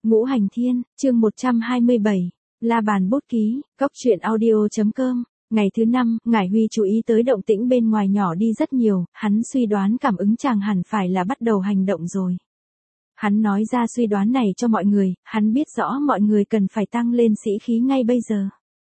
Ngũ Hành Thiên, chương 127, La Bàn Bút Ký, Cóc Truyện Audio.com. Ngày thứ 5, Ngải Huy chú ý tới động tĩnh bên ngoài nhỏ đi rất nhiều, hắn suy đoán cảm ứng chàng hẳn phải là bắt đầu hành động rồi. Hắn nói ra suy đoán này cho mọi người, hắn biết rõ mọi người cần phải tăng lên sĩ khí ngay bây giờ.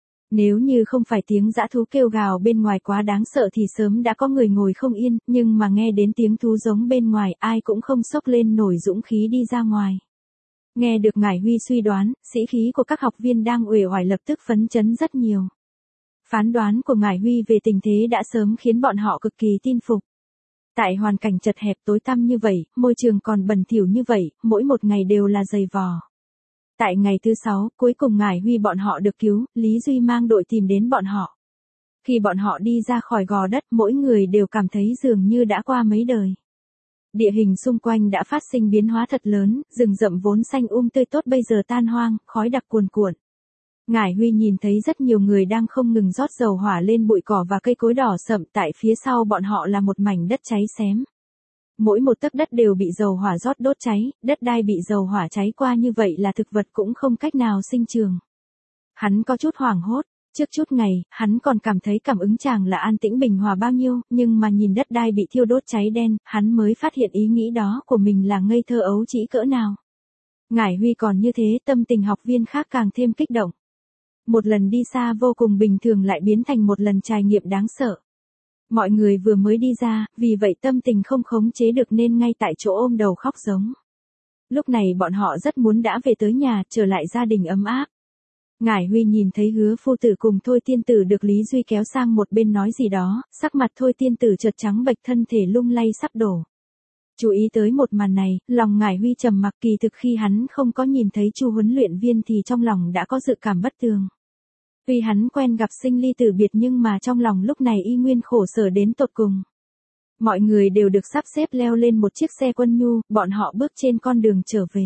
Nếu như không phải tiếng dã thú kêu gào bên ngoài quá đáng sợ thì sớm đã có người ngồi không yên, nhưng mà nghe đến tiếng thú giống bên ngoài ai cũng không xốc lên nổi dũng khí đi ra ngoài. Nghe được Ngải Huy suy đoán, sĩ khí của các học viên đang uể oải lập tức phấn chấn rất nhiều. Phán đoán của Ngải Huy về tình thế đã sớm khiến bọn họ cực kỳ tin phục. Tại hoàn cảnh chật hẹp tối tăm như vậy, môi trường còn bẩn thỉu như vậy, mỗi một ngày đều là dày vò. Tại ngày thứ 6, cuối cùng Ngải Huy bọn họ được cứu, Lý Duy mang đội tìm đến bọn họ. Khi bọn họ đi ra khỏi gò đất, mỗi người đều cảm thấy dường như đã qua mấy đời. Địa hình xung quanh đã phát sinh biến hóa thật lớn, rừng rậm vốn xanh tươi tốt bây giờ tan hoang, khói đặc cuồn cuộn. Ngải Huy nhìn thấy rất nhiều người đang không ngừng rót dầu hỏa lên bụi cỏ và cây cối đỏ sậm, tại phía sau bọn họ là một mảnh đất cháy xém. Mỗi một tấc đất đều bị dầu hỏa rót đốt cháy, đất đai bị dầu hỏa cháy qua như vậy là thực vật cũng không cách nào sinh trường. Hắn có chút hoảng hốt, trước chút ngày, hắn còn cảm thấy cảm ứng chàng là an tĩnh bình hòa bao nhiêu, nhưng mà nhìn đất đai bị thiêu đốt cháy đen, hắn mới phát hiện ý nghĩ đó của mình là ngây thơ ấu trĩ cỡ nào. Ngải Huy còn như thế, tâm tình học viên khác càng thêm kích động. Một lần đi xa vô cùng bình thường lại biến thành một lần trải nghiệm đáng sợ. Mọi người vừa mới đi ra, vì vậy tâm tình không khống chế được nên ngay tại chỗ ôm đầu khóc giống. Lúc này bọn họ rất muốn đã về tới nhà, trở lại gia đình ấm áp. Ngải Huy nhìn thấy Hứa phu tử cùng Thôi tiên tử được Lý Duy kéo sang một bên nói gì đó, sắc mặt Thôi tiên tử chợt trắng bệch, thân thể lung lay sắp đổ. Chú ý tới một màn này, lòng Ngải Huy trầm mặc, kỳ thực khi hắn không có nhìn thấy Chu huấn luyện viên thì trong lòng đã có dự cảm bất tường. Tuy hắn quen gặp sinh ly tử biệt nhưng mà trong lòng lúc này y nguyên khổ sở đến tột cùng. Mọi người đều được sắp xếp leo lên một chiếc xe quân nhu, bọn họ bước trên con đường trở về.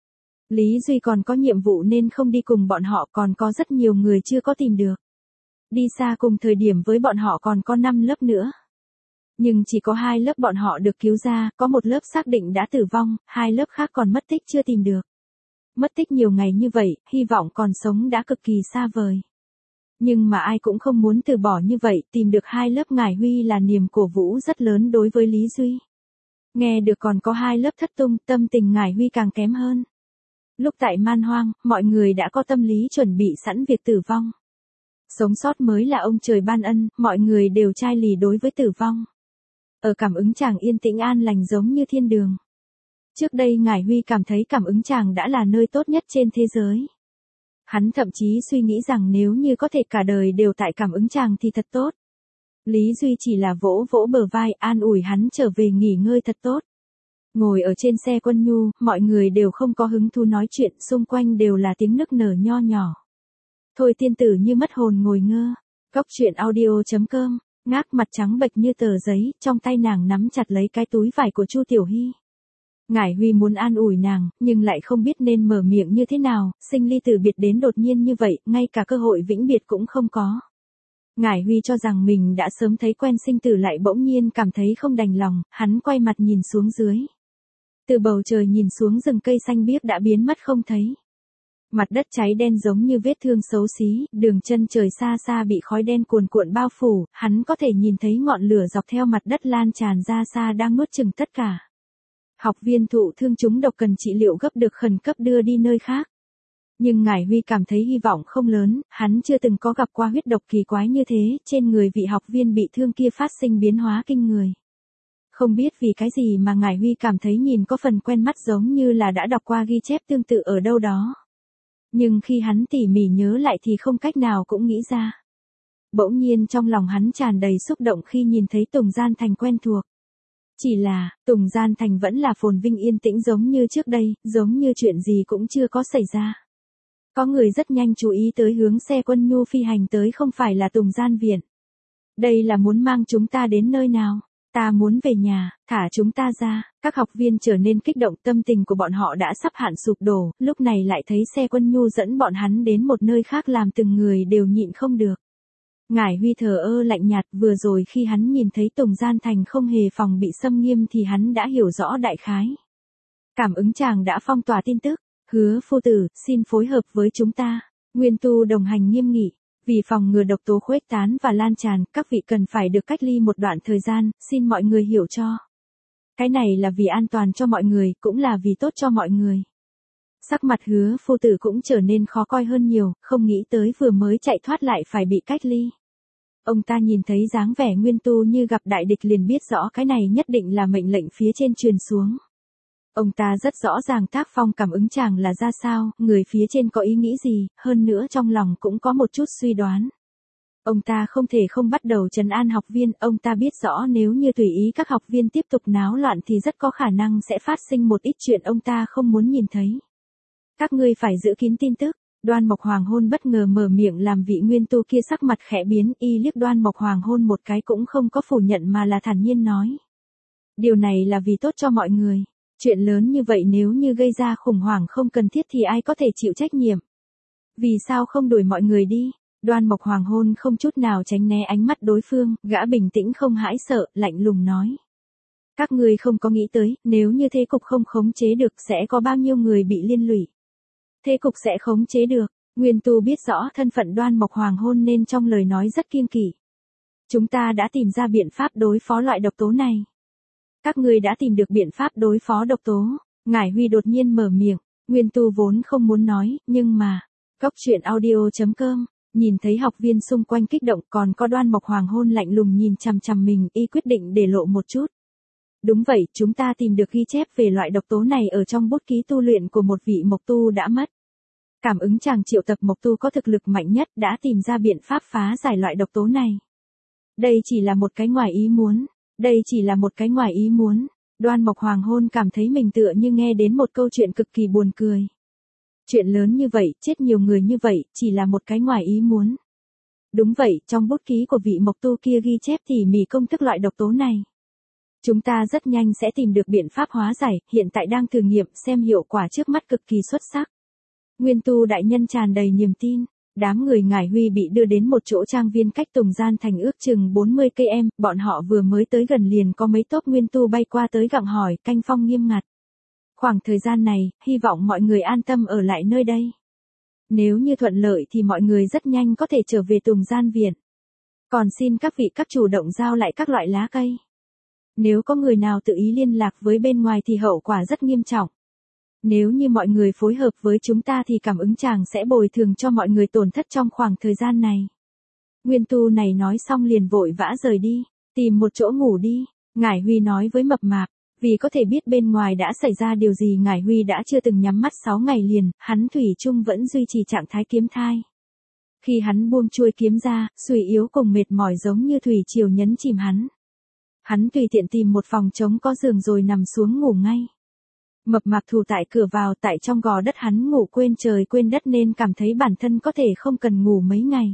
Lý Duy còn có nhiệm vụ nên không đi cùng bọn họ, còn có rất nhiều người chưa có tìm được. Đi xa cùng thời điểm với bọn họ còn có 5 lớp nữa. Nhưng chỉ có 2 lớp bọn họ được cứu ra, có một lớp xác định đã tử vong, 2 lớp khác còn mất tích chưa tìm được. Mất tích nhiều ngày như vậy, hy vọng còn sống đã cực kỳ xa vời. Nhưng mà ai cũng không muốn từ bỏ như vậy, tìm được 2 lớp Ngải Huy là niềm cổ vũ rất lớn đối với Lý Duy. Nghe được còn có 2 lớp thất tung, tâm tình Ngải Huy càng kém hơn. Lúc tại Man Hoang, mọi người đã có tâm lý chuẩn bị sẵn việc tử vong. Sống sót mới là ông trời ban ân, mọi người đều chai lì đối với tử vong. Ở cảm ứng chàng yên tĩnh an lành giống như thiên đường. Trước đây Ngải Huy cảm thấy cảm ứng chàng đã là nơi tốt nhất trên thế giới. Hắn thậm chí suy nghĩ rằng nếu như có thể cả đời đều tại cảm ứng chàng thì thật tốt. Lý Duy chỉ là vỗ vỗ bờ vai an ủi hắn trở về nghỉ ngơi thật tốt. Ngồi ở trên xe quân nhu, mọi người đều không có hứng thú nói chuyện, xung quanh đều là tiếng nức nở nho nhỏ. Thôi tiên tử như mất hồn ngồi ngơ. Cóc Truyện Audio.com, ngác mặt trắng bệch như tờ giấy, trong tay nàng nắm chặt lấy cái túi vải của Chu Tiểu Hy. Ngải Huy muốn an ủi nàng, nhưng lại không biết nên mở miệng như thế nào, sinh ly tử biệt đến đột nhiên như vậy, ngay cả cơ hội vĩnh biệt cũng không có. Ngải Huy cho rằng mình đã sớm thấy quen sinh tử lại bỗng nhiên cảm thấy không đành lòng, hắn quay mặt nhìn xuống dưới. Từ bầu trời nhìn xuống rừng cây xanh biếc đã biến mất không thấy. Mặt đất cháy đen giống như vết thương xấu xí, đường chân trời xa xa bị khói đen cuồn cuộn bao phủ, hắn có thể nhìn thấy ngọn lửa dọc theo mặt đất lan tràn ra xa đang nuốt chửng tất cả. Học viên thụ thương trúng độc cần trị liệu gấp được khẩn cấp đưa đi nơi khác. Nhưng Ngải Huy cảm thấy hy vọng không lớn, hắn chưa từng có gặp qua huyết độc kỳ quái như thế, trên người vị học viên bị thương kia phát sinh biến hóa kinh người. Không biết vì cái gì mà Ngải Huy cảm thấy nhìn có phần quen mắt giống như là đã đọc qua ghi chép tương tự ở đâu đó. Nhưng khi hắn tỉ mỉ nhớ lại thì không cách nào cũng nghĩ ra. Bỗng nhiên trong lòng hắn tràn đầy xúc động khi nhìn thấy Tùng Gian Thành quen thuộc. Chỉ là, Tùng Gian Thành vẫn là phồn vinh yên tĩnh giống như trước đây, giống như chuyện gì cũng chưa có xảy ra. Có người rất nhanh chú ý tới hướng xe quân nhu phi hành tới không phải là Tùng Gian Viện. Đây là muốn mang chúng ta đến nơi nào? Ta muốn về nhà, thả chúng ta ra. Các học viên trở nên kích động, tâm tình của bọn họ đã sắp hạn sụp đổ, lúc này lại thấy xe quân nhu dẫn bọn hắn đến một nơi khác làm từng người đều nhịn không được. Ngải Huy thờ ơ lạnh nhạt, vừa rồi khi hắn nhìn thấy Tùng Gian Thành không hề phòng bị xâm nghiêm thì hắn đã hiểu rõ đại khái. Cảm ứng chàng đã phong tỏa tin tức, Hứa phu tử, xin phối hợp với chúng ta. Nguyên tu đồng hành nghiêm nghị. Vì phòng ngừa độc tố khuếch tán và lan tràn, các vị cần phải được cách ly một đoạn thời gian, xin mọi người hiểu cho. Cái này là vì an toàn cho mọi người, cũng là vì tốt cho mọi người. Sắc mặt hứa phu tử cũng trở nên khó coi hơn nhiều, không nghĩ tới vừa mới chạy thoát lại phải bị cách ly. Ông ta nhìn thấy dáng vẻ Nguyên tu như gặp đại địch liền biết rõ cái này nhất định là mệnh lệnh phía trên truyền xuống. Ông ta rất rõ ràng tác phong cảm ứng chàng là ra sao, người phía trên có ý nghĩ gì, hơn nữa trong lòng cũng có một chút suy đoán. Ông ta không thể không bắt đầu trấn an học viên, ông ta biết rõ nếu như tùy ý các học viên tiếp tục náo loạn thì rất có khả năng sẽ phát sinh một ít chuyện ông ta không muốn nhìn thấy. Các ngươi phải giữ kín tin tức. Đoan Mộc Hoàng Hôn bất ngờ mở miệng làm vị Nguyên tu kia sắc mặt khẽ biến, y liếc Đoan Mộc Hoàng Hôn một cái cũng không có phủ nhận mà là thản nhiên nói. Điều này là vì tốt cho mọi người. Chuyện lớn như vậy nếu như gây ra khủng hoảng không cần thiết thì ai có thể chịu trách nhiệm. Vì sao không đuổi mọi người đi? Đoan Mộc Hoàng Hôn không chút nào tránh né ánh mắt đối phương, gã bình tĩnh không hãi sợ, lạnh lùng nói. Các ngươi không có nghĩ tới, nếu như thế cục không khống chế được sẽ có bao nhiêu người bị liên lụy. Thế cục sẽ khống chế được. Nguyên tu biết rõ thân phận Đoan Mộc Hoàng Hôn nên trong lời nói rất kiêng kỵ. Chúng ta đã tìm ra biện pháp đối phó loại độc tố này. Các ngươi đã tìm được biện pháp đối phó độc tố. Ngải Huy đột nhiên mở miệng. Nguyên tu vốn không muốn nói, nhưng mà. Góc truyện audio.com. Nhìn thấy học viên xung quanh kích động còn có Đoan Mộc Hoàng Hôn lạnh lùng nhìn chằm chằm mình, y quyết định để lộ một chút. Đúng vậy, chúng ta tìm được ghi chép về loại độc tố này ở trong bút ký tu luyện của một vị mộc tu đã mất. Cảm ứng chàng triệu tập mộc tu có thực lực mạnh nhất đã tìm ra biện pháp phá giải loại độc tố này. Đây chỉ là một cái ngoài ý muốn. Đoan Mộc Hoàng Hôn cảm thấy mình tựa như nghe đến một câu chuyện cực kỳ buồn cười. Chuyện lớn như vậy, chết nhiều người như vậy, chỉ là một cái ngoài ý muốn. Đúng vậy, trong bút ký của vị mộc tu kia ghi chép tỉ mỉ công thức loại độc tố này. Chúng ta rất nhanh sẽ tìm được biện pháp hóa giải, hiện tại đang thử nghiệm xem hiệu quả trước mắt cực kỳ xuất sắc. Nguyên tu đại nhân tràn đầy niềm tin. Đám người Ngải Huy bị đưa đến một chỗ trang viên cách Tùng Gian Thành ước chừng 40 km, bọn họ vừa mới tới gần liền có mấy tốp Nguyên tu bay qua tới gặng hỏi, canh phong nghiêm ngặt. Khoảng thời gian này, hy vọng mọi người an tâm ở lại nơi đây. Nếu như thuận lợi thì mọi người rất nhanh có thể trở về Tùng Gian Viện. Còn xin các vị các chủ động giao lại các loại lá cây. Nếu có người nào tự ý liên lạc với bên ngoài thì hậu quả rất nghiêm trọng. Nếu như mọi người phối hợp với chúng ta thì cảm ứng chàng sẽ bồi thường cho mọi người tổn thất trong khoảng thời gian này. Nguyên tu này nói xong liền vội vã rời đi, tìm một chỗ ngủ đi. Ngải Huy nói với Mập Mạp, vì có thể biết bên ngoài đã xảy ra điều gì Ngải Huy đã chưa từng nhắm mắt 6 ngày liền, hắn thủy chung vẫn duy trì trạng thái kiếm thai. Khi hắn buông chuôi kiếm ra, suy yếu cùng mệt mỏi giống như thủy triều nhấn chìm hắn. Hắn tùy tiện tìm một phòng trống có giường rồi nằm xuống ngủ ngay. Mập Mạp thủ tại cửa vào, tại trong gò đất hắn ngủ quên trời quên đất nên cảm thấy bản thân có thể không cần ngủ mấy ngày.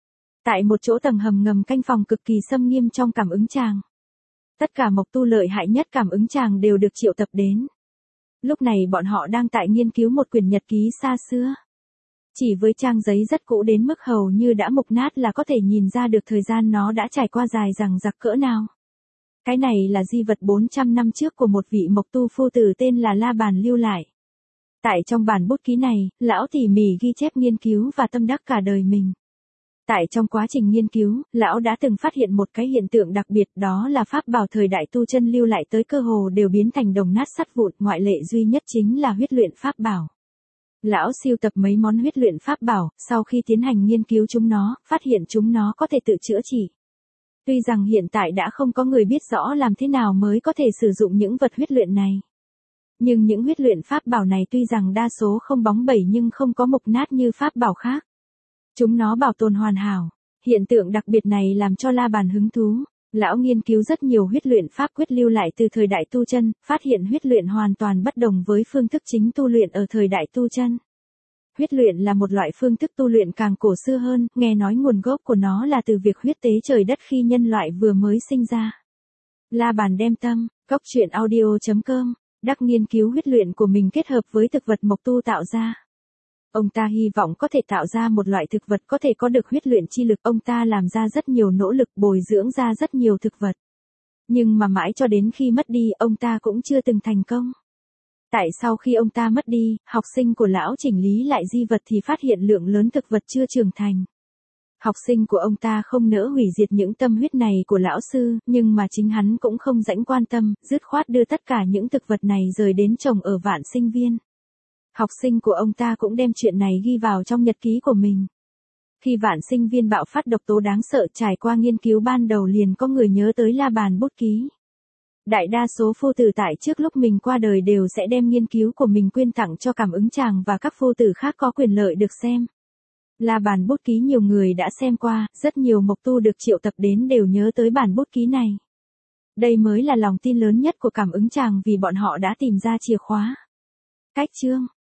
Tại một chỗ tầng hầm ngầm canh phòng cực kỳ xâm nghiêm trong cảm ứng tràng. Tất cả mộc tu lợi hại nhất cảm ứng tràng đều được triệu tập đến. Lúc này bọn họ đang tại nghiên cứu một quyển nhật ký xa xưa. Chỉ với trang giấy rất cũ đến mức hầu như đã mục nát là có thể nhìn ra được thời gian nó đã trải qua dài dằng dặc cỡ nào. Cái này là di vật 400 năm trước của một vị mộc tu phu tử tên là La Bàn lưu lại. Tại trong bản bút ký này, lão tỉ mỉ ghi chép nghiên cứu và tâm đắc cả đời mình. Tại trong quá trình nghiên cứu, lão đã từng phát hiện một cái hiện tượng đặc biệt, đó là pháp bảo thời đại tu chân lưu lại tới cơ hồ đều biến thành đồng nát sắt vụn, ngoại lệ duy nhất chính là huyết luyện pháp bảo. Lão sưu tập mấy món huyết luyện pháp bảo, sau khi tiến hành nghiên cứu chúng nó, phát hiện chúng nó có thể tự chữa trị. Tuy rằng hiện tại đã không có người biết rõ làm thế nào mới có thể sử dụng những vật huyết luyện này. Nhưng những huyết luyện pháp bảo này tuy rằng đa số không bóng bẩy nhưng không có mục nát như pháp bảo khác. Chúng nó bảo tồn hoàn hảo. Hiện tượng đặc biệt này làm cho La Bàn hứng thú. Lão nghiên cứu rất nhiều huyết luyện pháp quyết lưu lại từ thời đại tu chân, phát hiện huyết luyện hoàn toàn bất đồng với phương thức chính tu luyện ở thời đại tu chân. Huyết luyện là một loại phương thức tu luyện càng cổ xưa hơn, nghe nói nguồn gốc của nó là từ việc huyết tế trời đất khi nhân loại vừa mới sinh ra. La Bàn đem tâm, góc truyện audio.com, đắc nghiên cứu huyết luyện của mình kết hợp với thực vật mộc tu tạo ra. Ông ta hy vọng có thể tạo ra một loại thực vật có thể có được huyết luyện chi lực. Ông ta làm ra rất nhiều nỗ lực bồi dưỡng ra rất nhiều thực vật. Nhưng mà mãi cho đến khi mất đi, ông ta cũng chưa từng thành công. Tại sau khi ông ta mất đi, học sinh của lão chỉnh lý lại di vật thì phát hiện lượng lớn thực vật chưa trưởng thành. Học sinh của ông ta không nỡ hủy diệt những tâm huyết này của lão sư, nhưng mà chính hắn cũng không rảnh quan tâm, dứt khoát đưa tất cả những thực vật này rời đến trồng ở Vạn Sinh Viên. Học sinh của ông ta cũng đem chuyện này ghi vào trong nhật ký của mình. Khi Vạn Sinh Viên bạo phát độc tố đáng sợ, trải qua nghiên cứu ban đầu liền có người nhớ tới la bàn bút ký. Đại đa số phu tử tại trước lúc mình qua đời đều sẽ đem nghiên cứu của mình quyên tặng cho Cảm Ứng Chàng và các phu tử khác có quyền lợi được xem. La bàn bút ký nhiều người đã xem qua, rất nhiều mộc tu được triệu tập đến đều nhớ tới bản bút ký này. Đây mới là lòng tin lớn nhất của Cảm Ứng Chàng vì bọn họ đã tìm ra chìa khóa. Cách chương